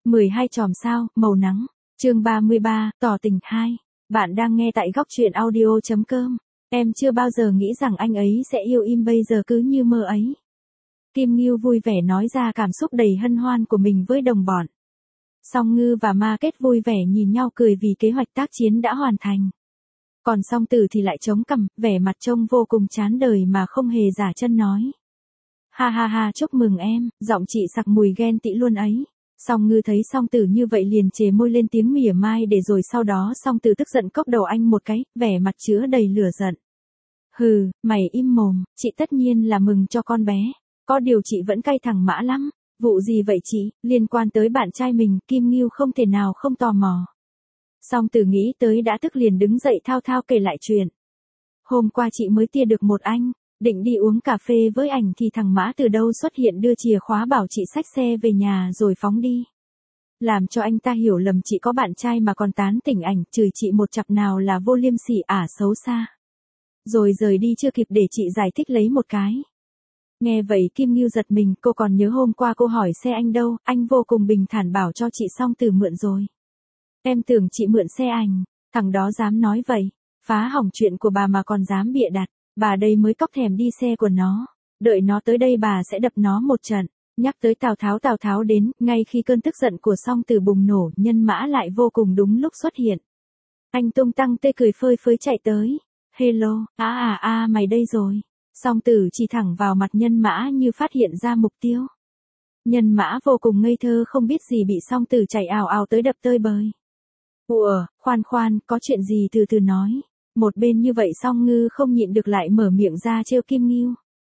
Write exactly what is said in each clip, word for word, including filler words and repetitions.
mười hai chòm sao, màu nắng. Chương ba mươi ba, tỏ tình hai. Bạn đang nghe tại góc truyện audio chấm com. Em chưa bao giờ nghĩ rằng anh ấy sẽ yêu im bây giờ cứ như mơ ấy. Kim Ngưu vui vẻ nói ra cảm xúc đầy hân hoan của mình với đồng bọn. Song Ngư và Ma Kết vui vẻ nhìn nhau cười vì kế hoạch tác chiến đã hoàn thành. Còn Song Tử thì lại chống cằm, vẻ mặt trông vô cùng chán đời mà không hề giả chân nói. Ha ha ha, chúc mừng em, giọng chị sặc mùi ghen tị luôn ấy. Song Ngư thấy Song Tử như vậy liền chề môi lên tiếng mỉa mai để rồi sau đó Song Tử tức giận cốc đầu anh một cái, vẻ mặt chứa đầy lửa giận. Hừ, mày im mồm, chị tất nhiên là mừng cho con bé. Có điều chị vẫn cay thẳng Mã lắm. Vụ gì vậy chị, liên quan tới bạn trai mình, Kim Ngưu không thể nào không tò mò. Song Tử nghĩ tới đã tức liền đứng dậy thao thao kể lại chuyện. Hôm qua chị mới tia được một anh, định đi uống cà phê với ảnh thì thằng Mã từ đâu xuất hiện đưa chìa khóa bảo chị xách xe về nhà rồi phóng đi. Làm cho anh ta hiểu lầm chị có bạn trai mà còn tán tỉnh ảnh, chửi chị một chặp nào là vô liêm sỉ ả xấu xa. Rồi rời đi chưa kịp để chị giải thích lấy một cái. Nghe vậy Kim Ngưu giật mình, cô còn nhớ hôm qua cô hỏi xe anh đâu, anh vô cùng bình thản bảo cho chị Song Tử mượn rồi. Em tưởng chị mượn xe ảnh, thằng đó dám nói vậy, phá hỏng chuyện của bà mà còn dám bịa đặt, bà đây mới cóc thèm đi xe của nó, đợi nó tới đây bà sẽ đập nó một trận. Nhắc tới Tào Tháo Tào Tháo đến, ngay khi cơn tức giận của Song Tử bùng nổ, Nhân Mã lại vô cùng đúng lúc xuất hiện. Anh tung tăng tê cười phơi phới chạy tới. Hello, à à à mày đây rồi. Song Tử chỉ thẳng vào mặt Nhân Mã như phát hiện ra mục tiêu. Nhân Mã vô cùng ngây thơ không biết gì bị Song Tử chạy ào ào tới đập tơi bời. Ủa, khoan khoan, có chuyện gì từ từ nói. Một bên như vậy Song Ngư không nhịn được lại mở miệng ra trêu Kim Ngưu.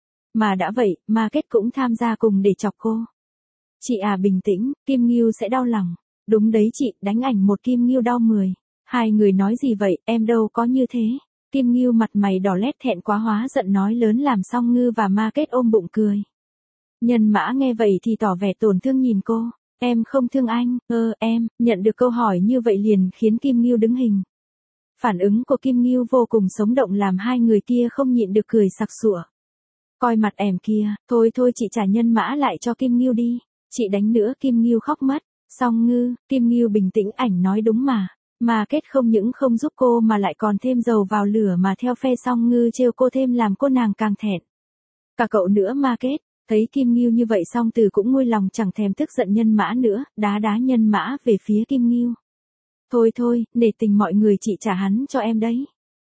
Mà đã vậy, Ma Kết cũng tham gia cùng để chọc cô. Chị à bình tĩnh, Kim Ngưu sẽ đau lòng. Đúng đấy chị, đánh ảnh một Kim Ngưu đau mười. Hai người nói gì vậy, em đâu có như thế. Kim Ngưu mặt mày đỏ lét thẹn quá hóa giận nói lớn làm Song Ngư và Ma Kết ôm bụng cười. Nhân Mã nghe vậy thì tỏ vẻ tổn thương nhìn cô. Em không thương anh, ơ em, nhận được câu hỏi như vậy liền khiến Kim Ngưu đứng hình. Phản ứng của Kim Ngưu vô cùng sống động làm hai người kia không nhịn được cười sặc sụa. Coi mặt em kia, thôi thôi chị trả Nhân Mã lại cho Kim Ngưu đi, chị đánh nữa. Kim Ngưu khóc mất. Song Ngư, Kim Ngưu bình tĩnh ảnh nói đúng mà. Ma Kết không những không giúp cô mà lại còn thêm dầu vào lửa mà theo phe Song Ngư trêu cô thêm làm cô nàng càng thẹn. Cả cậu nữa Ma Kết, thấy Kim Ngưu như vậy Song Tử cũng nguôi lòng chẳng thèm tức giận Nhân Mã nữa, đá đá Nhân Mã về phía Kim Ngưu. Thôi thôi, nể tình mọi người chị trả hắn cho em đấy.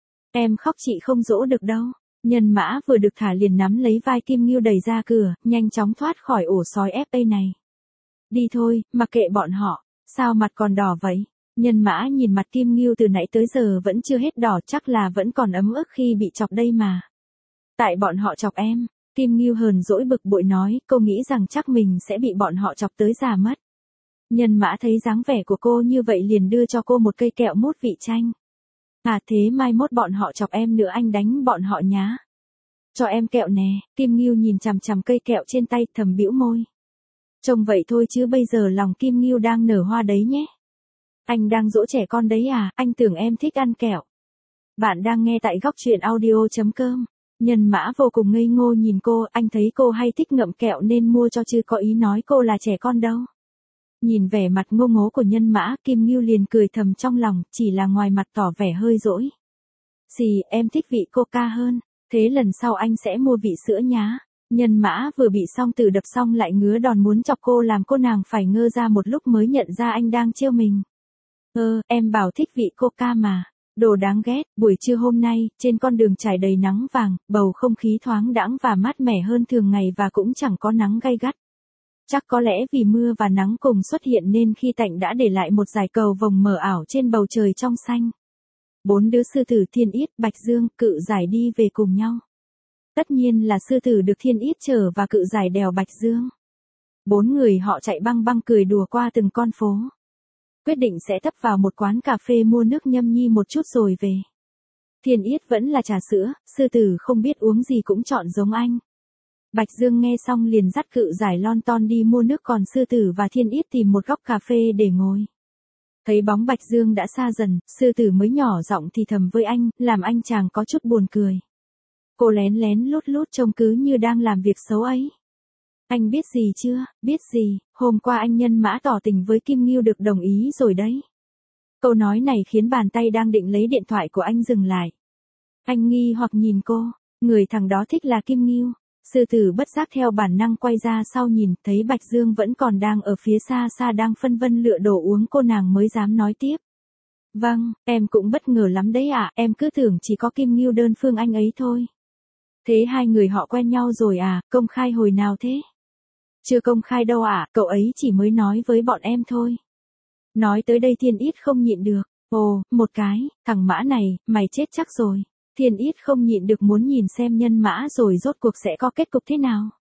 Em khóc chị không dỗ được đâu. Nhân Mã vừa được thả liền nắm lấy vai Kim Ngưu đẩy ra cửa, nhanh chóng thoát khỏi ổ sói ép a này. Đi thôi, mặc kệ bọn họ, sao mặt còn đỏ vậy? Nhân Mã nhìn mặt Kim Ngưu từ nãy tới giờ vẫn chưa hết đỏ, chắc là vẫn còn ấm ức khi bị chọc đây mà. Tại bọn họ chọc em. Kim Ngưu hờn dỗi bực bội nói, cô nghĩ rằng chắc mình sẽ bị bọn họ chọc tới già mất. Nhân Mã thấy dáng vẻ của cô như vậy liền đưa cho cô một cây kẹo mút vị chanh. À thế mai mốt bọn họ chọc em nữa anh đánh bọn họ nhá. Cho em kẹo nè. Kim Ngưu nhìn chằm chằm cây kẹo trên tay thầm bĩu môi. Trông vậy thôi chứ bây giờ lòng Kim Ngưu đang nở hoa đấy nhé. Anh đang dỗ trẻ con đấy à, anh tưởng em thích ăn kẹo. Bạn đang nghe tại góc truyện audio chấm com. Nhân Mã vô cùng ngây ngô nhìn cô, anh thấy cô hay thích ngậm kẹo nên mua cho chứ có ý nói cô là trẻ con đâu. Nhìn vẻ mặt ngô ngố của Nhân Mã, Kim Ngưu liền cười thầm trong lòng, chỉ là ngoài mặt tỏ vẻ hơi dỗi. Xì, em thích vị coca hơn, thế lần sau anh sẽ mua vị sữa nhá. Nhân Mã vừa bị Song Tử đập xong lại ngứa đòn muốn chọc cô làm cô nàng phải ngơ ra một lúc mới nhận ra anh đang trêu mình. Ơ, em bảo thích vị coca mà. Đồ đáng ghét, buổi trưa hôm nay, trên con đường trải đầy nắng vàng, bầu không khí thoáng đãng và mát mẻ hơn thường ngày và cũng chẳng có nắng gay gắt. Chắc có lẽ vì mưa và nắng cùng xuất hiện nên khi tạnh đã để lại một dải cầu vồng mờ ảo trên bầu trời trong xanh. Bốn đứa sư tử Thiên Yết, Bạch Dương, Cự Giải đi về cùng nhau. Tất nhiên là sư tử được Thiên Yết chở và Cự Giải đèo Bạch Dương. Bốn người họ chạy băng băng cười đùa qua từng con phố. Quyết định sẽ tấp vào một quán cà phê mua nước nhâm nhi một chút rồi về. Thiên Yết vẫn là trà sữa, sư tử không biết uống gì cũng chọn giống anh. Bạch Dương nghe xong liền dắt Cự Giải lon ton đi mua nước còn sư tử và Thiên Yết tìm một góc cà phê để ngồi. Thấy bóng Bạch Dương đã xa dần, sư tử mới nhỏ giọng thì thầm với anh, làm anh chàng có chút buồn cười. Cô lén lén lút lút trông cứ như đang làm việc xấu ấy. Anh biết gì chưa, biết gì, hôm qua anh Nhân Mã tỏ tình với Kim Ngưu được đồng ý rồi đấy. Câu nói này khiến bàn tay đang định lấy điện thoại của anh dừng lại. Anh nghi hoặc nhìn cô, người thằng đó thích là Kim Ngưu. Sư tử bất giác theo bản năng quay ra sau nhìn, thấy Bạch Dương vẫn còn đang ở phía xa xa đang phân vân lựa đồ uống, cô nàng mới dám nói tiếp. Vâng, em cũng bất ngờ lắm đấy ạ, em cứ tưởng chỉ có Kim Ngưu đơn phương anh ấy thôi. Thế hai người họ quen nhau rồi à, công khai hồi nào thế? Chưa công khai đâu ạ, cậu ấy chỉ mới nói với bọn em thôi. Nói tới đây Thiên Yết không nhịn được, ồ, một cái, thằng Mã này, mày chết chắc rồi. Thiên Yết không nhịn được muốn nhìn xem Nhân Mã rồi rốt cuộc sẽ có kết cục thế nào.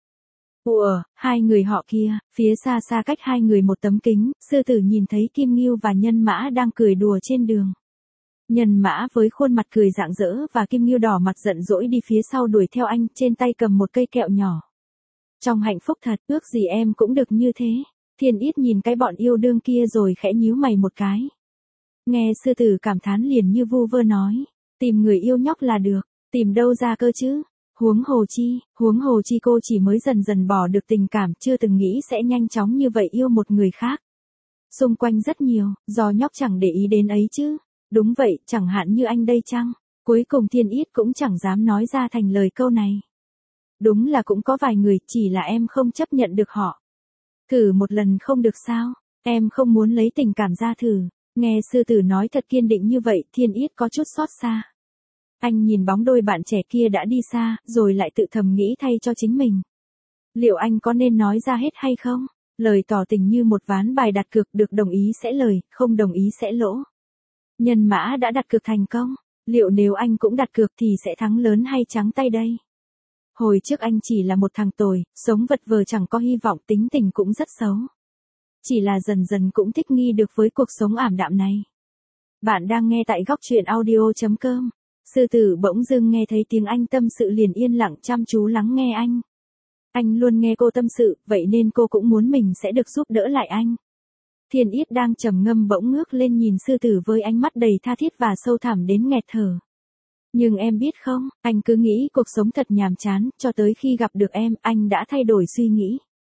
Ủa, hai người họ kia, phía xa xa cách hai người một tấm kính, sư tử nhìn thấy Kim Ngưu và Nhân Mã đang cười đùa trên đường. Nhân Mã với khuôn mặt cười rạng rỡ và Kim Ngưu đỏ mặt giận dỗi đi phía sau đuổi theo anh, trên tay cầm một cây kẹo nhỏ. Trong hạnh phúc thật, ước gì em cũng được như thế. Thiên Yết nhìn cái bọn yêu đương kia rồi khẽ nhíu mày một cái. Nghe sư tử cảm thán liền như vu vơ nói, tìm người yêu nhóc là được, tìm đâu ra cơ chứ? Huống hồ chi, huống hồ chi cô chỉ mới dần dần bỏ được tình cảm, chưa từng nghĩ sẽ nhanh chóng như vậy yêu một người khác. Xung quanh rất nhiều, do nhóc chẳng để ý đến ấy chứ. Đúng vậy, chẳng hạn như anh đây chăng? Cuối cùng Thiên Yết cũng chẳng dám nói ra thành lời câu này. Đúng là cũng có vài người, chỉ là em không chấp nhận được họ. Thử một lần không được sao? Em không muốn lấy tình cảm ra thử. Nghe sư tử nói thật kiên định như vậy, Thiên Yết có chút xót xa. Anh nhìn bóng đôi bạn trẻ kia đã đi xa, rồi lại tự thầm nghĩ thay cho chính mình. Liệu anh có nên nói ra hết hay không? Lời tỏ tình như một ván bài đặt cược, được đồng ý sẽ lời, không đồng ý sẽ lỗ. Nhân Mã đã đặt cược thành công, liệu nếu anh cũng đặt cược thì sẽ thắng lớn hay trắng tay đây? Hồi trước anh chỉ là một thằng tồi, sống vật vờ chẳng có hy vọng, tính tình cũng rất xấu. Chỉ là dần dần cũng thích nghi được với cuộc sống ảm đạm này. Bạn đang nghe tại góc truyện audio chấm com. Sư tử bỗng dưng nghe thấy tiếng anh tâm sự liền yên lặng chăm chú lắng nghe anh. Anh luôn nghe cô tâm sự, vậy nên cô cũng muốn mình sẽ được giúp đỡ lại anh. Thiên Yết đang trầm ngâm bỗng ngước lên nhìn sư tử với ánh mắt đầy tha thiết và sâu thẳm đến nghẹt thở. Nhưng em biết không, anh cứ nghĩ cuộc sống thật nhàm chán, cho tới khi gặp được em, anh đã thay đổi suy nghĩ.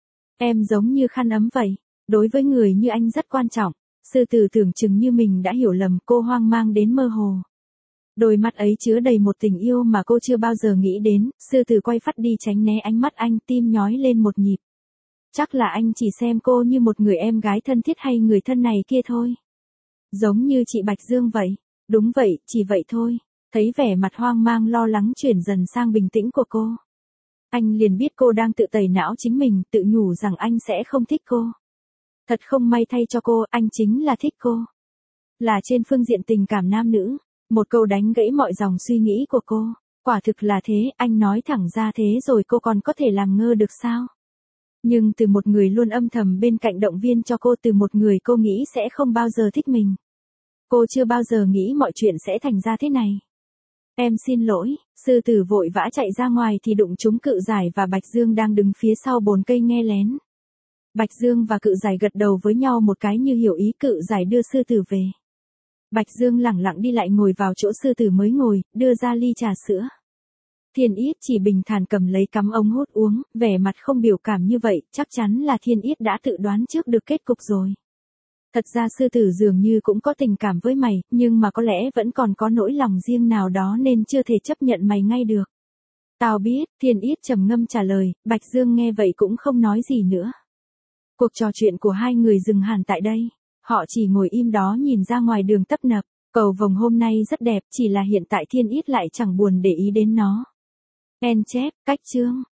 Em giống như khăn ấm vậy, đối với người như anh rất quan trọng. Sư tử tưởng chừng như mình đã hiểu lầm, cô hoang mang đến mơ hồ. Đôi mắt ấy chứa đầy một tình yêu mà cô chưa bao giờ nghĩ đến, sư tử quay phắt đi tránh né ánh mắt anh, tim nhói lên một nhịp. Chắc là anh chỉ xem cô như một người em gái thân thiết hay người thân này kia thôi. Giống như chị Bạch Dương vậy. Đúng vậy, chỉ vậy thôi. Thấy vẻ mặt hoang mang lo lắng chuyển dần sang bình tĩnh của cô. Anh liền biết cô đang tự tẩy não chính mình, tự nhủ rằng anh sẽ không thích cô. Thật không may thay cho cô, anh chính là thích cô. Là trên phương diện tình cảm nam nữ. Một câu đánh gãy mọi dòng suy nghĩ của cô. Quả thực là thế, anh nói thẳng ra thế rồi cô còn có thể làm ngơ được sao? Nhưng từ một người luôn âm thầm bên cạnh động viên cho cô, từ một người cô nghĩ sẽ không bao giờ thích mình. Cô chưa bao giờ nghĩ mọi chuyện sẽ thành ra thế này. Em xin lỗi, sư tử vội vã chạy ra ngoài thì đụng trúng Cự Giải và Bạch Dương đang đứng phía sau bồn cây nghe lén. Bạch Dương và Cự Giải gật đầu với nhau một cái như hiểu ý. Cự Giải đưa sư tử về. Bạch Dương lẳng lặng đi lại ngồi vào chỗ sư tử mới ngồi, đưa ra ly trà sữa. Thiên Yết chỉ bình thản cầm lấy cắm ống hút uống, vẻ mặt không biểu cảm như vậy, chắc chắn là Thiên Yết đã tự đoán trước được kết cục rồi. Thật ra sư tử dường như cũng có tình cảm với mày, nhưng mà có lẽ vẫn còn có nỗi lòng riêng nào đó nên chưa thể chấp nhận mày ngay được. Tao biết, Thiên Yết trầm ngâm trả lời, Bạch Dương nghe vậy cũng không nói gì nữa. Cuộc trò chuyện của hai người dừng hẳn tại đây. Họ chỉ ngồi im đó nhìn ra ngoài đường tấp nập. Cầu vồng hôm nay rất đẹp, chỉ là hiện tại Thiên Yết lại chẳng buồn để ý đến nó. En chép, cách chương.